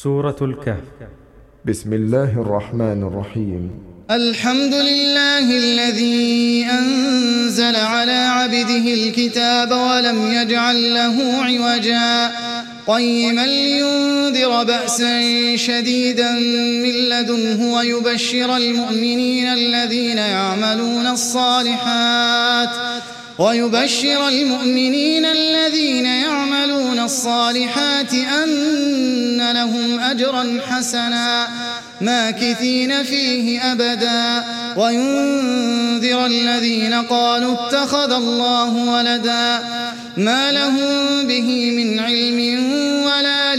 سورة الكهف. بسم الله الرحمن الرحيم. الحمد لله الذي أنزل على عبده الكتاب ولم يجعل له عوجا قيما لينذر بأسا شديدا من لدنه ويبشر المؤمنين الذين يعملون الصالحات أن لهم أجرا حسنا ماكثين فيه أبدا وينذر الذين قالوا اتخذ الله ولدا ما لهم به من علم ولا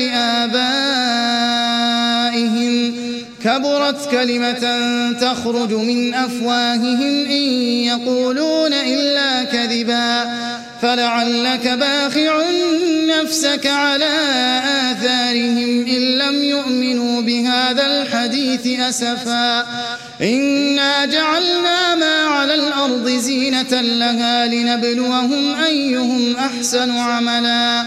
لآبائهم كبرت كلمة تخرج من أفواههم إن يقولون إلا كذبا فلعلك باخع نفسك على آثارهم إن لم يؤمنوا بهذا الحديث أسفا إنا جعلنا ما على الأرض زينة لها لنبلوهم أيهم أحسن عملا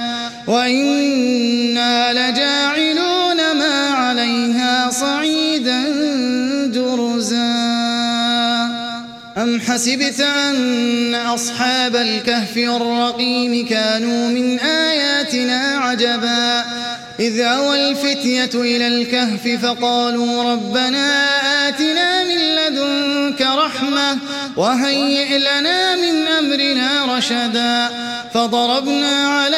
وإنا لجاعلون ما عليها صعيدا جرزا أم حسبت أن أصحاب الكهف والرقيم كانوا من آياتنا عجبا إذ أوى الفتية إلى الكهف فقالوا ربنا آتنا من لدنك رحمة وهيئ لنا من أمرنا رشدا فضربنا على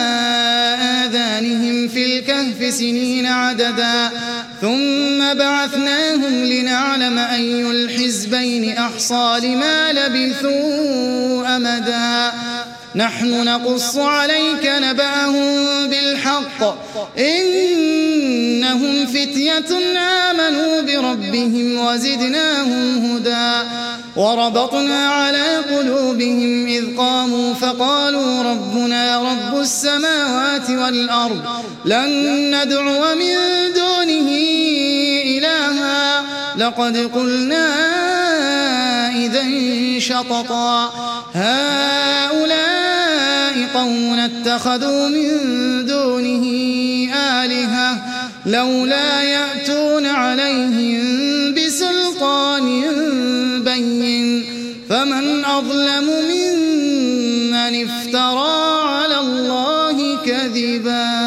آذانهم في الكهف سنين عددا ثم بعثناهم لنعلم أي الحزبين أحصى لما لبثوا أمدا نحن نقص عليك نبأهم بالحق إنهم فتية آمنوا بربهم وزدناهم هدى وربطنا على قلوبهم إذ قاموا فقالوا ربنا رب السماوات والأرض لن ندعو من دونه إلها لقد قلنا إذا شططا هؤلاء قومنا اتخذوا من دونه آلهة لولا يأتون عليهم بسلطان بين فمن أظلم ممن افترى على الله كذبا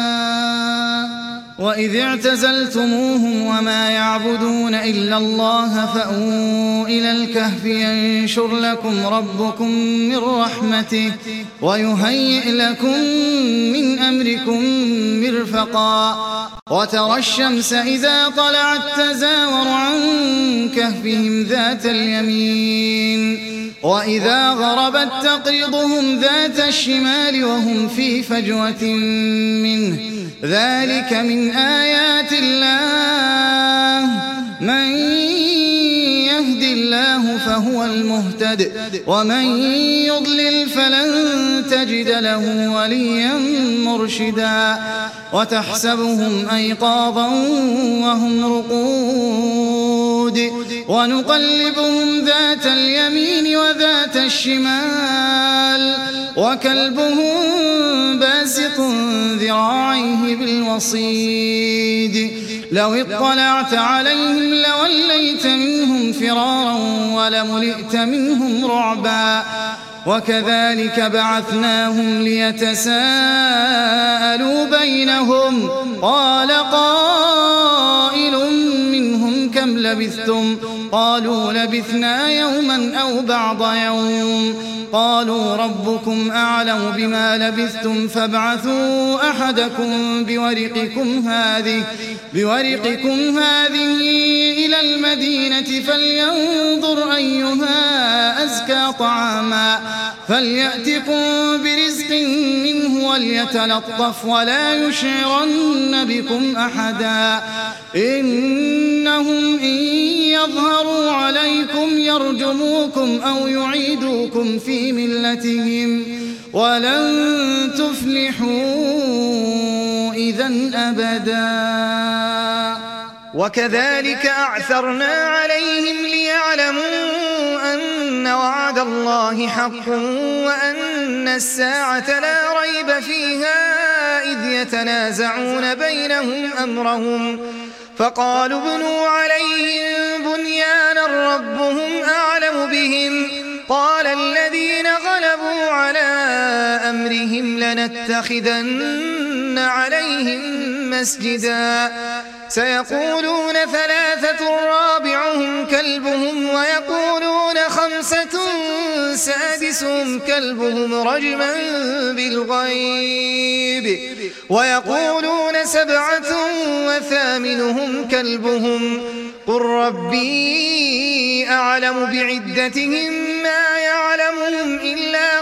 وإذ اعتزلتموهم وما يعبدون إلا الله فأووا إلى الكهف ينشر لكم ربكم من رحمته ويهيئ لكم من أمركم مرفقا وترى الشمس إذا طلعت تزاور عن كهفهم ذات اليمين وإذا غربت تقرضهم ذات الشمال وهم في فجوة منه ذلك من آيات الله من يهد الله فهو المهتد ومن يضلل فلن تجد له وليا مرشدا وتحسبهم أيقاظا وهم رقود ونقلبهم ذات اليمين وذات الشمال وكلبهم باسط ذراعيه بالوصيد لو اطلعت عليهم لوليت منهم فرارا ولملئت منهم رعبا وكذلك بعثناهم ليتساءلوا بينهم قال قائل منهم كم لبثتم قالوا لبثنا يوما أو بعض يوم قالوا ربكم أعلم بما لبثتم فابعثوا أحدكم بورقكم هذه إلى المدينة فلينظر أيها أزكى طعاما فليأتكم برزق منه وليتلطف ولا يشعرن بكم أحدا إنهم إن يظهروا عليكم يرجموكم أو يعيدوكم في ملتهم ولن تفلحوا إذا أبدا وكذلك أعثرنا عليهم ليعلموا أن وعد الله حق وأن الساعة لا ريب فيها إذ يتنازعون بينهم أمرهم فقالوا ابنوا عليهم بنيانا ربهم أعلم بهم قال الذين غلبوا على أمرهم لنتخذن عليهم مسجدا سيقولون ثلاثة رابعهم كلبهم ويقولون خمسة سادسهم كلبهم رجما بالغيب ويقولون سبعة وثامنهم كلبهم قل ربي أعلم بعدتهم ما يعلمهم إلا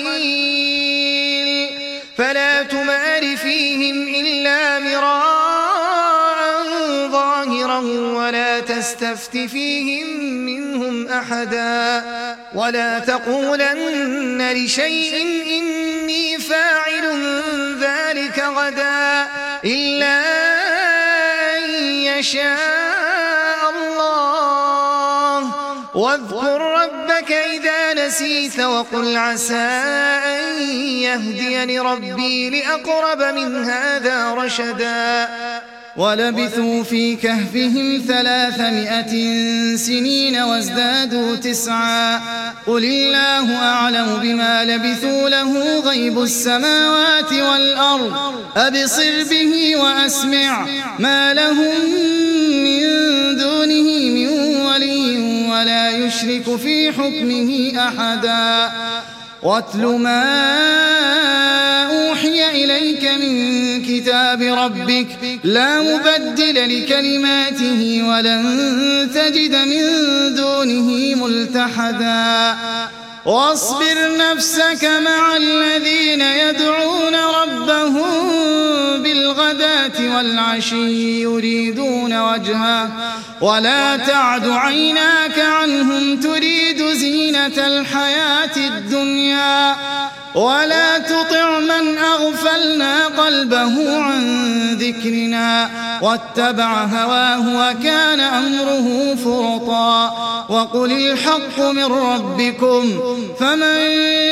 قليل فلا تمار فيهم إلا مراء ظاهرا ولا تستفت فيهم منهم أحدا ولا تقولن لشيء إني فاعل ذلك غدا إلا أن يشاء الله واذكر ربك إذا نسيت وقل عسى أن يهديني ربي لأقرب من هذا رشدا ولبثوا في كهفهم 300 سنين وازدادوا 9 قل الله أعلم بما لبثوا له غيب السماوات والأرض أبصر به وأسمع ما لهم من دونه من ولي ولا يشرك في حكمه أحدا واتل ما أوحي إليك من كتاب ربك لا مبدل لكلماته ولن تجد من دونه ملتحدا واصبر نفسك مع الذين يدعون ربهم بالغداة والعشي يريدون وجهه ولا تعد عيناك عنهم تريد زينة الحياة الدنيا ولا تطع من أغفلنا قلبه عن ذكرنا واتبع هواه وكان أمره فرطا وقل الحق من ربكم فمن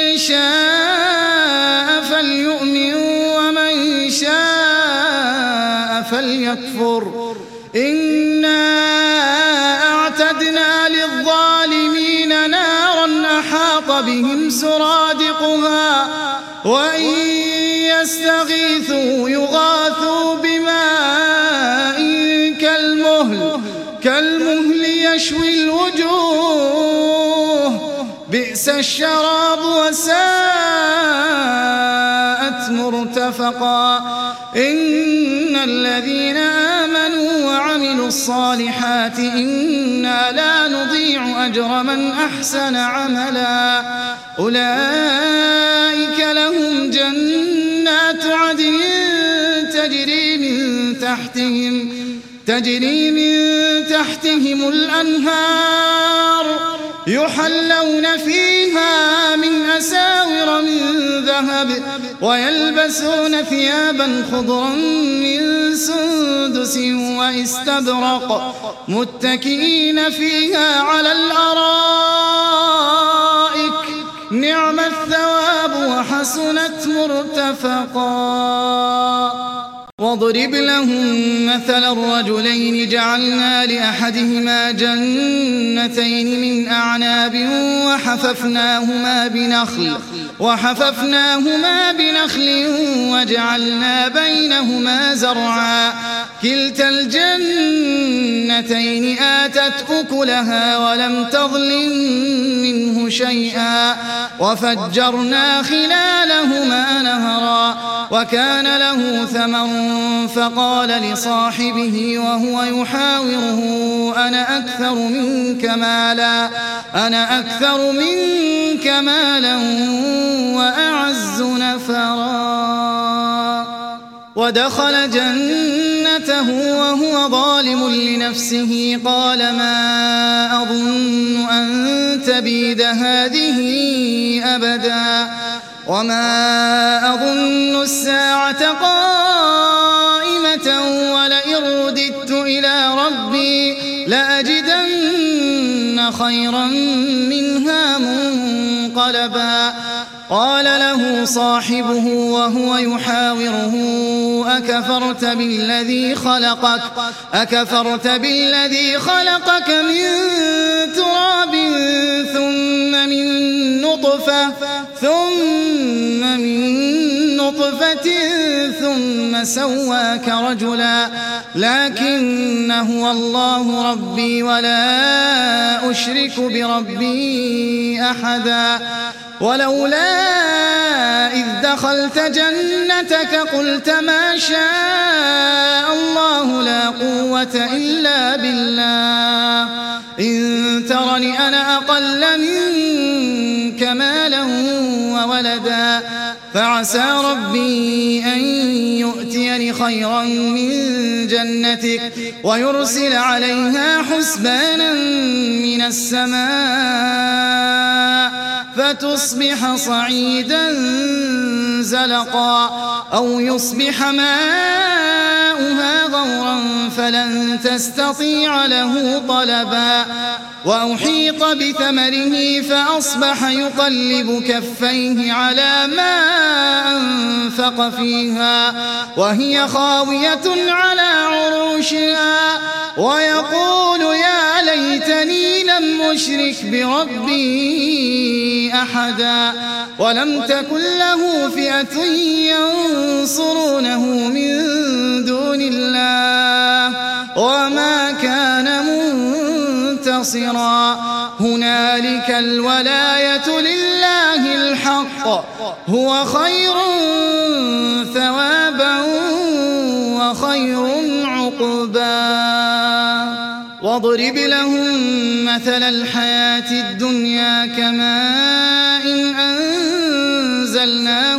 شاء فليؤمن ومن شاء فليكفر إنا أعتدنا للظالمين نارا أحاط بهم سرادقها وإن يستغيثوا يغاثوا بماء كالمهل يشوي الوجوه بئس الشراب وساءت مرتفقا إن الذين آمنوا وعملوا الصالحات إنا لا نضيع أجر من أحسن عملا أولئك لهم جنات عدن تجري من تحتهم الأنهار يحلون فيها من أساور من ذهب ويلبسون ثيابا خضرا من سندس واستبرق متكئين فيها على الأرائك نعم الثواب وحسنت مرتفقا واضرب لهم مثل الرجلين جعلنا لأحدهما جنتين من أعناب وحففناهما بنخل وجعلنا بينهما زرعا كلتا الجنتين آتت أكلها ولم تظلم منه شيئا وفجرنا خلالهما نهرا وكان له ثمر فقال لصاحبه وهو يحاوره أنا أكثر منك مالا وأعز نفرا ودخل جنته وهو ظالم لنفسه قال ما أظن أن تبيد هذه أبدا وما أظن الساعة قائمة ولئن رددت إلى ربي لأجدن خيرا منها منقلبا قال له صاحبه وهو يحاوره أكفرت بالذي خلقك من تراب ثم من نطفة ثم سواك رجلا لكن هو الله ربي ولا أشرك بربي أحدا ولولا إذ دخلت جنتك قلت ما شاء الله لا قوة إلا بالله إن ترني أنا أقل منك مالا وولدا فعسى ربي أن يؤتيني خيرا من جنتك ويرسل عليها حسبانا من السماء فتصبح صعيدا زلقا أو يصبح ماؤها غورا فلن تستطيع له طلبا وأحيط بثمره فأصبح يقلب كفيه على ما أنفق فيها وهي خاوية على عروشها ويقول يا ليتني لم أشرك بربي أحدا ولم تكن له فئة ينصرونه من دون الله وما كان منتصرا هنالك الولاية لله الحق هو خير ثوابا وخير عقبا واضرب لهم مثل الحياة الدنيا كماء أنزلناه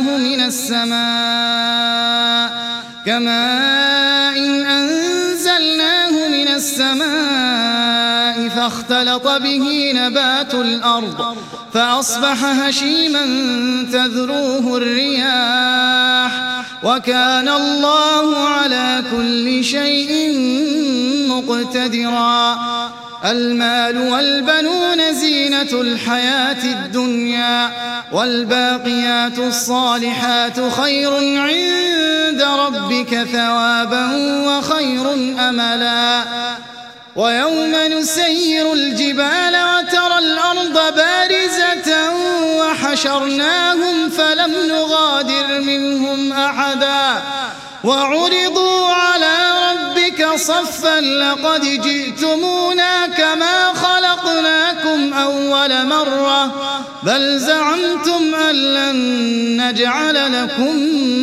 من السماء فاختلط به نبات الأرض فأصبح هشيما تذروه الرياح وكان الله على كل شيء مقتدرا المال والبنون زينة الحياة الدنيا والباقيات الصالحات خير عند ربك ثوابا وخير أملا ويوم نسير الجبال وترى الأرض بارزة وحشرناهم فلم نغادر منهم أحدا وعرضوا على ربك صفا لقد جئتمونا كما خلقناكم أول مرة بل زعمتم أن لن نجعل لكم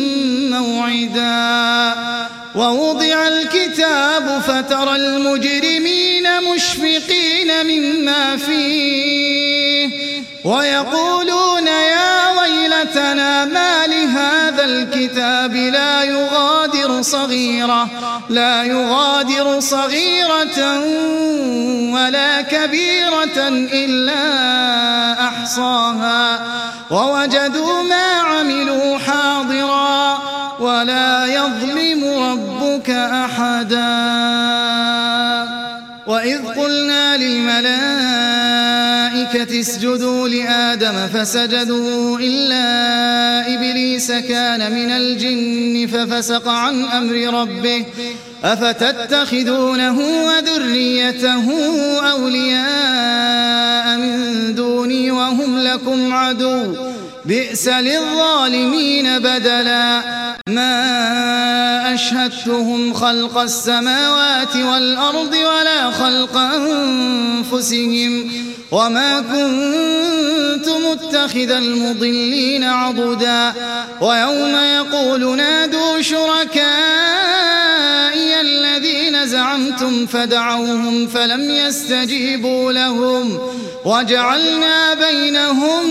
موعدا ووضع الكتاب فترى المجرمين مشفقين مما فيه ويقولون يا ويلتنا ما لهذا الكتاب لا يغادر صغيرة ولا كبيرة إلا أحصاها ووجدوا ما عملوا حاضرا ولا يظلم ربك أحدا وإذ قلنا للملائكة اسجدوا لآدم فسجدوا إلا إبليس كان من الجن ففسق عن أمر ربه أفتتخذونه وذريته أولياء من دوني وهم لكم عدو بئس للظالمين بدلا ما أشهدتهم خلق السماوات والأرض ولا خلق أنفسهم وما كنت متخذ المضلين عضدا ويوم يقول نادوا شركائي الذين زعمتم فدعوهم فلم يستجيبوا لهم وجعلنا بينهم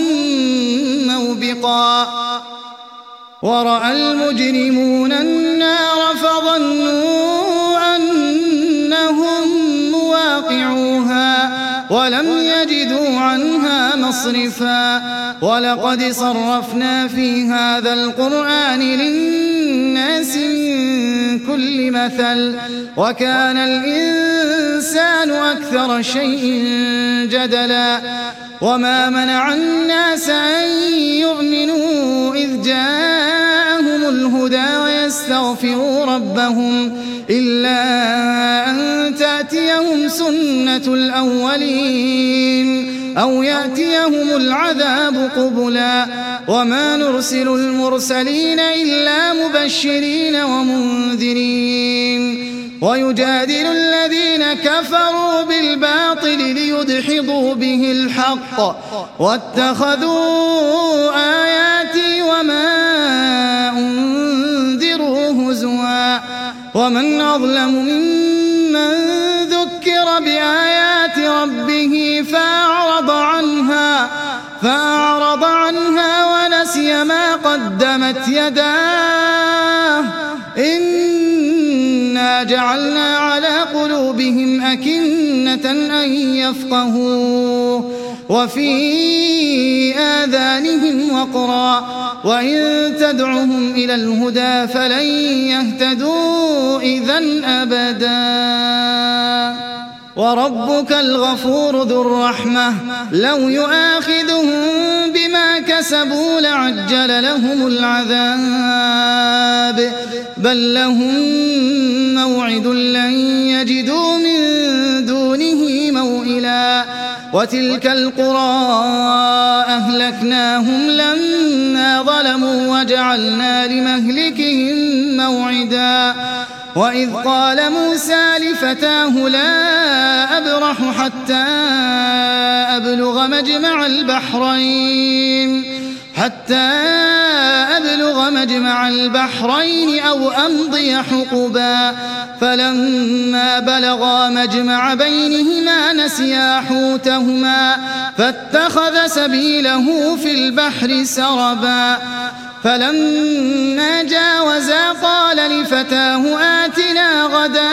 موبقا ورأى المجرمون النار فظنوا أنهم مواقعوها ولم يجدوا عنها مصرفا ولقد صرفنا في هذا القرآن للناس من كل مثل وكان الإنسان أكثر شيء جدلا وما منع الناس أن يؤمنوا إذ جاءهم الهدى ويستغفروا ربهم إلا أن تأتيهم سنة الأولين أو يأتيهم العذاب قبلا وما نرسل المرسلين إلا مبشرين ومنذرين ويجادل الذين كفروا بالباطل ليدحضوا به الحق واتخذوا آياتي وما أنذروا هزوا ومن أظلم ممن ذكر بآيات ربه فأعرض عنها ونسي ما قدمت يداه إنا جعلنا على قلوبهم أكنة أن يفقهوا وفي آذانهم وقرا وإن تدعهم إلى الهدى فلن يهتدوا إذن أبدا وربك الغفور ذو الرحمة لو يؤاخذهم بما كسبوا لعجل لهم العذاب بل لهم موعد لن يجدوا من دونه موئلا وتلك القرى أهلكناهم لما ظلموا وجعلنا لمهلكهم موعدا وإذ قال موسى لفتاه لا أبرح حتى أبلغ مجمع البحرين أو أمضي حقبا فلما بلغا مجمع بينهما نسيا حوتهما فاتخذ سبيله في البحر سربا فلما جاوزا قال لفتاه آتنا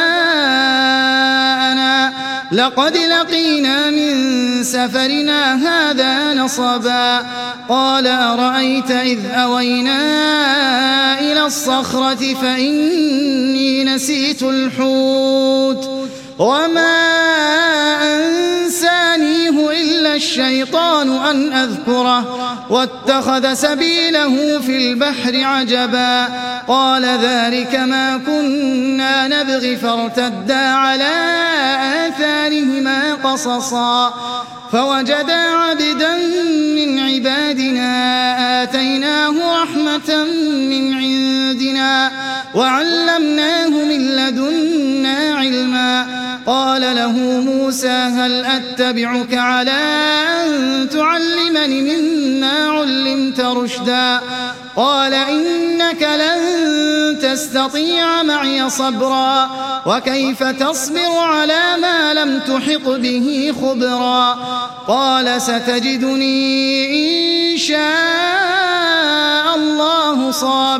غداءنا لقد لقينا من سفرنا هذا نصبا قال أرأيت إذ أوينا إلى الصخرة فإني نسيت الحوت وما أنسانيه إلا الشيطان أن أذكره واتخذ سبيله في البحر عجبا قال ذلك ما كنا نبغي فارتدا على آثارهما قصصا فوجدا عبدا من عبادنا آتيناه رحمة من عندنا وعلمناه من لدنا علما قال له موسى هل أتبعك على أن تعلمني مما علمت رشدا قال إنك لن تستطيع معي صبرا وكيف تصبر على ما لم تحط به خبرا قال ستجدني إن شاء الله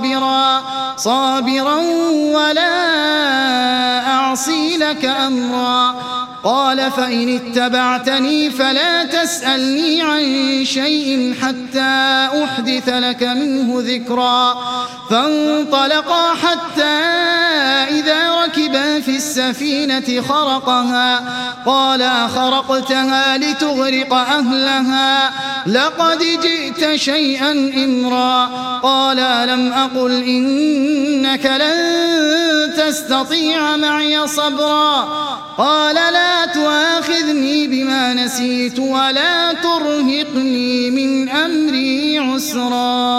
صابرا ولا أعصي لك أمرا قال فإن اتبعتني فلا تسألني عن شيء حتى أحدث لك منه ذكرا فانطلقا حتى إذا ركبا في السفينة خرقها قال أخرقتها لتغرق أهلها لقد جئت شيئا إمرا قال ألم أقل إنك لن تستطيع معي صبرا قال لا تؤاخذني بما نسيت ولا ترهقني من أمري عسرا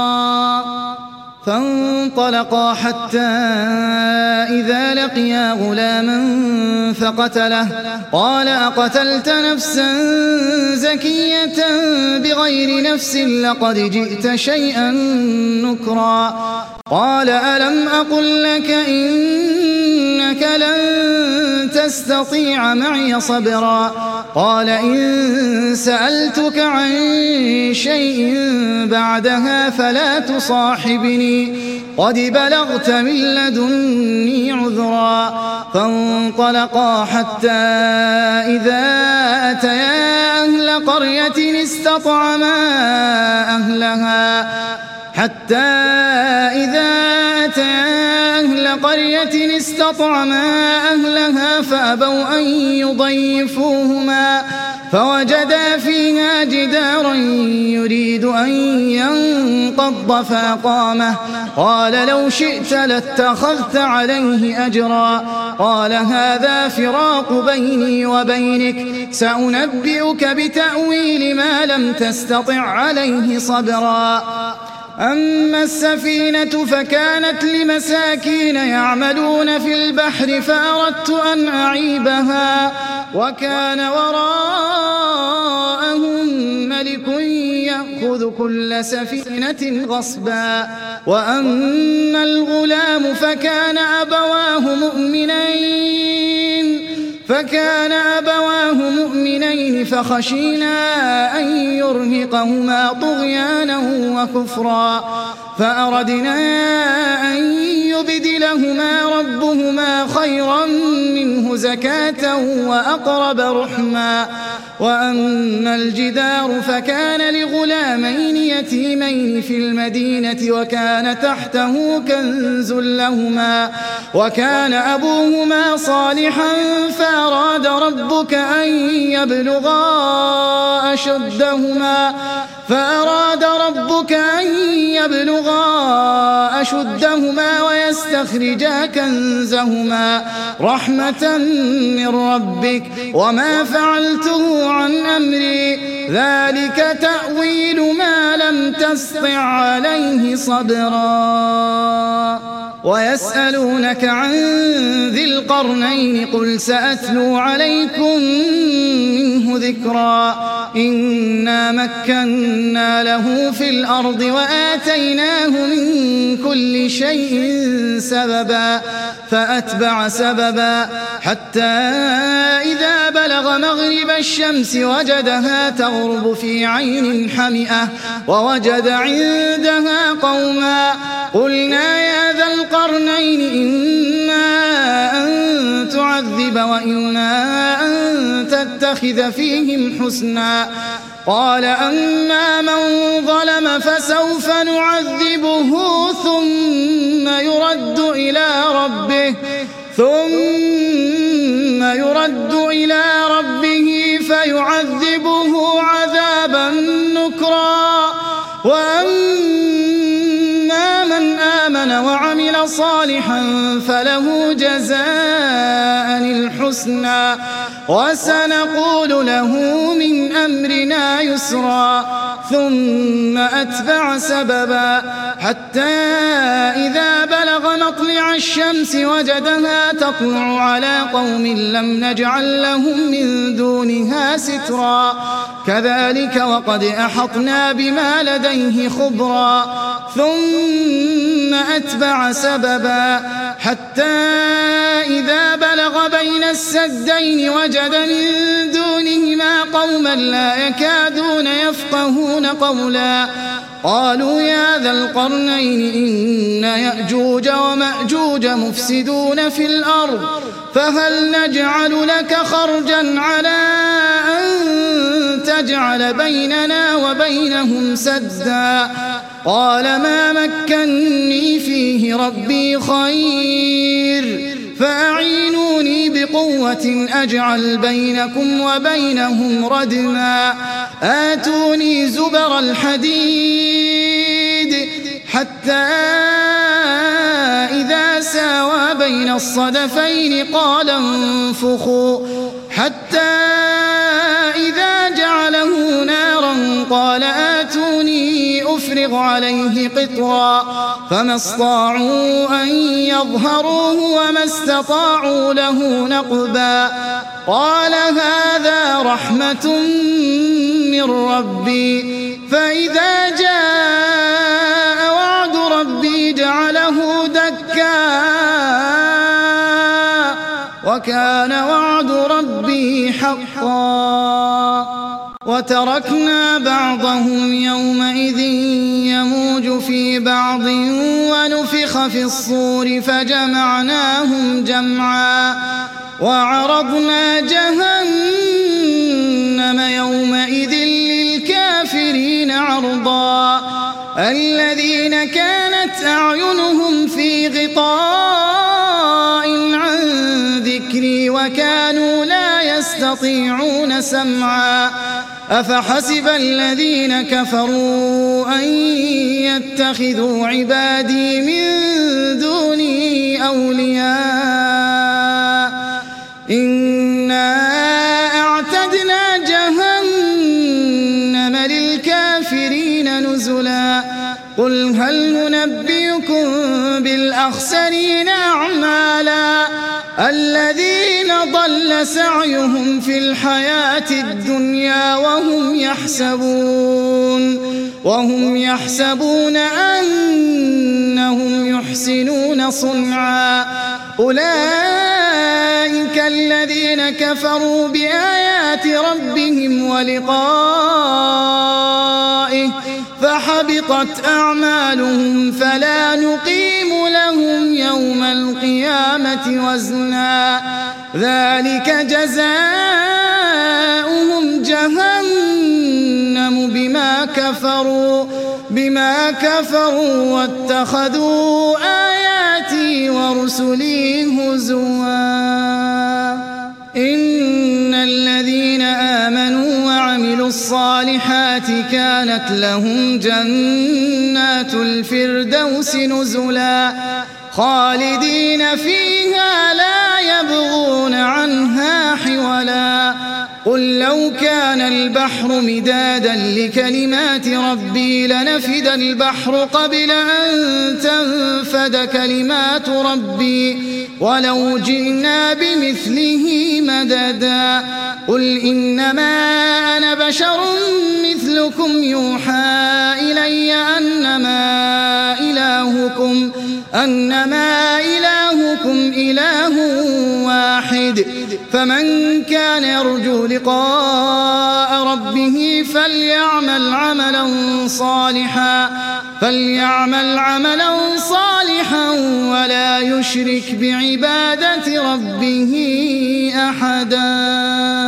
فانطلقا حتى إذا لقيا غلاما فقتله قال أقتلت نفسا زكية بغير نفس لقد جئت شيئا نكرا قال ألم أقل لك إنك لن تستطيع معي صبرا قال إن سألتك عن شيء بعدها فلا تصاحبني قد بلغت من لدني عذرا فانطلقا حتى إذا أتيا أهل قرية استطعما أهلها فأبوا أن فوجدا فيها جدارا يريد أن ينقض فأقامه قال لو شئت لاتخذت عليه أجرا قال هذا فراق بيني وبينك سأنبئك بتأويل ما لم تستطع عليه صبرا أما السفينة فكانت لمساكين يعملون في البحر فأردت أن أعيبها وكان وراءهم ملك يأخذ كل سفينة غصبا وأما الغلام فكان أبواه مؤمنين فخشينا أن يرهقهما طغيانا وكفرا فأردنا أن يبدلهما ربهما خيرا منه زكاة وأقرب رحما وأما الجدار فكان لغلامين يتيمين في المدينة وكان تحته كنز لهما وكان أبوهما صالحا فأراد ربك أن يبلغا أشدهما ويستخرجا كنزهما رحمة من ربك وما فعلته عن أمري ذلك تأويل ما لم تسطع عليه صبرا ويسألونك عن ذي القرنين قل سأتلو عليكم منه ذكرا إنا مكنا له في الأرض وآتيناه من كل شيء سببا فأتبع سببا حتى إذا بلغ مغرب الشمس وجدها تغرب في عين حمئة ووجد عندها قوما قلنا يا ذا القرنين إما أن تعذب وإما أن تتخذ فيهم حسنا قال أما من ظلم فسوف نعذبه ثم يرد إلى ربه فيعذبه عذابا نكرا وأما من آمن وعمل صالحا فله جزاء الحسنى وسنقول له من أمرنا يسرا ثم أتبع سببا حتى إذا بلغ مطلع الشمس وجدها تطلع على قوم لم نجعل لهم من دونها سترا كذلك وقد أحطنا بما لديه خبرا ثم أتبع سببا حتى إذا بلغ بين السدين وجد من دونهما قوما لا يكادون يفقهون قولا قالوا يا ذا القرنين إن يأجوج ومأجوج مفسدون في الأرض فهل نجعل لك خرجا على أن تجعل بيننا وبينهم سدا قال ما مكني فيه ربي خير فأعينوني بقوة أجعل بينكم وبينهم ردما آتوني زبر الحديد حتى إذا ساوى بين الصدفين قال انفخوا حتى إذا جعله نارا قال آتوني أفرغ عليه قطرا فما استطاعوا أن يظهروه وما استطاعوا له نقبا قال هذا رحمة من ربي فإذا جاء وعد ربي جعله دكا وكان وعد ربي حقا وتركنا بعضهم يومئذ يموج في بعض ونفخ في الصور فجمعناهم جمعا وعرضنا جهنم يومئذ للكافرين عرضا الذين كانت أعينهم في غطاء عن ذكري ذكري وكانوا لا يستطيعون سمعا أفحسب الذين كفروا أن يتخذوا عبادي من دوني أولياء إنا أعتدنا جهنم للكافرين نزلا قل هل ننبئكم بالأخسرين أعمالا الذين ضل سعيهم في الحياة الدنيا وهم يحسبون أنهم يحسنون صنعا أولئك الذين كفروا بآيات ربهم ولقائه فحبطت أعمالهم فلا نقيم لهم يوم القيامة وزنا ذلك جزاؤهم جهنم بما كفروا واتخذوا آياتي ورسلي هزوا إن الذين آمنوا وعملوا الصالحات كانت لهم جنات الفردوس نزلا خالدين فيها لا يبغون عنها حولا قل لو كان البحر مدادا لكلمات ربي لنفد البحر قبل أن تنفد كلمات ربي ولو جئنا بمثله مددا قل إنما أنا بشر مثلكم يوحى إلي أنما إلهكم إله واحد فمن كان يرجو لقاء ربه فليعمل عملا صالحا ولا يشرك بعبادة ربه أحدا.